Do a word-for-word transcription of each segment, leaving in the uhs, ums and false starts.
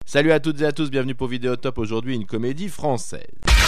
Salut à toutes et à tous, bienvenue pour Vidéotop, aujourd'hui une comédie française.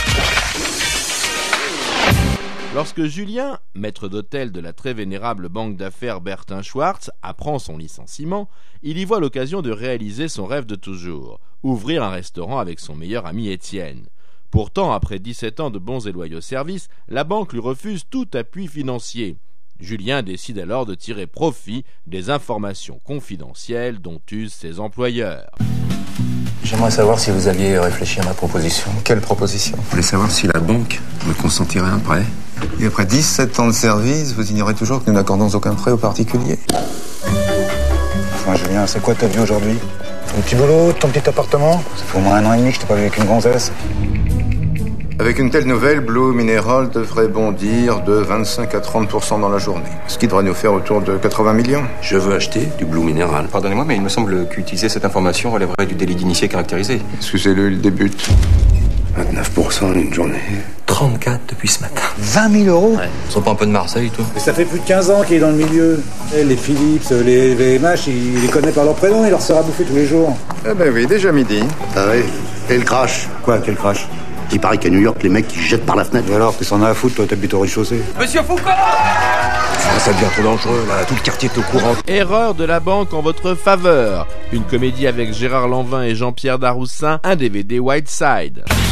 Lorsque Julien, maître d'hôtel de la très vénérable banque d'affaires Bertin Schwartz, apprend son licenciement, il y voit l'occasion de réaliser son rêve de toujours, ouvrir un restaurant avec son meilleur ami Étienne. Pourtant, après dix-sept ans de bons et loyaux services, la banque lui refuse tout appui financier. Julien décide alors de tirer profit des informations confidentielles dont usent ses employeurs. J'aimerais savoir si vous aviez réfléchi à ma proposition. Quelle proposition? Vous voulez savoir si la banque me consentirait un prêt? Et après dix-sept ans de service, vous ignorez toujours que nous n'accordons aucun prêt aux particuliers. Enfin, Julien, c'est quoi ta vie aujourd'hui? Ton petit boulot, ton petit appartement? Ça fait au moins un an et demi que je t'ai pas vu avec une gonzesse. Avec une telle nouvelle, Blue Mineral devrait bondir de vingt-cinq à trente pour cent dans la journée, ce qui devrait nous faire autour de quatre-vingts millions. Je veux acheter du Blue Mineral. Pardonnez-moi, mais il me semble qu'utiliser cette information relèverait du délit d'initié caractérisé. Excusez-le, il débute. vingt-neuf pour cent en une journée. trente-quatre depuis ce matin. vingt mille euros? Ouais. Tu seras pas un peu de Marseille, toi? Mais ça fait plus de quinze ans qu'il est dans le milieu. Eh, les Philips, les V M H, il les connaît par leur prénom, il leur sera bouffé tous les jours. Eh ben oui, déjà midi. Ah oui, et le crash. Quoi, quel crash? Il paraît qu'à New York, les mecs, ils jettent par la fenêtre. Et alors, qu'est-ce qu'on a à foutre, toi, t'habites au rez-de-chaussée? Monsieur Foucault! Ça, ça devient trop dangereux, là. Tout le quartier est au courant. Erreur de la banque en votre faveur. Une comédie avec Gérard Lanvin et Jean-Pierre Daroussin, un D V D Whiteside.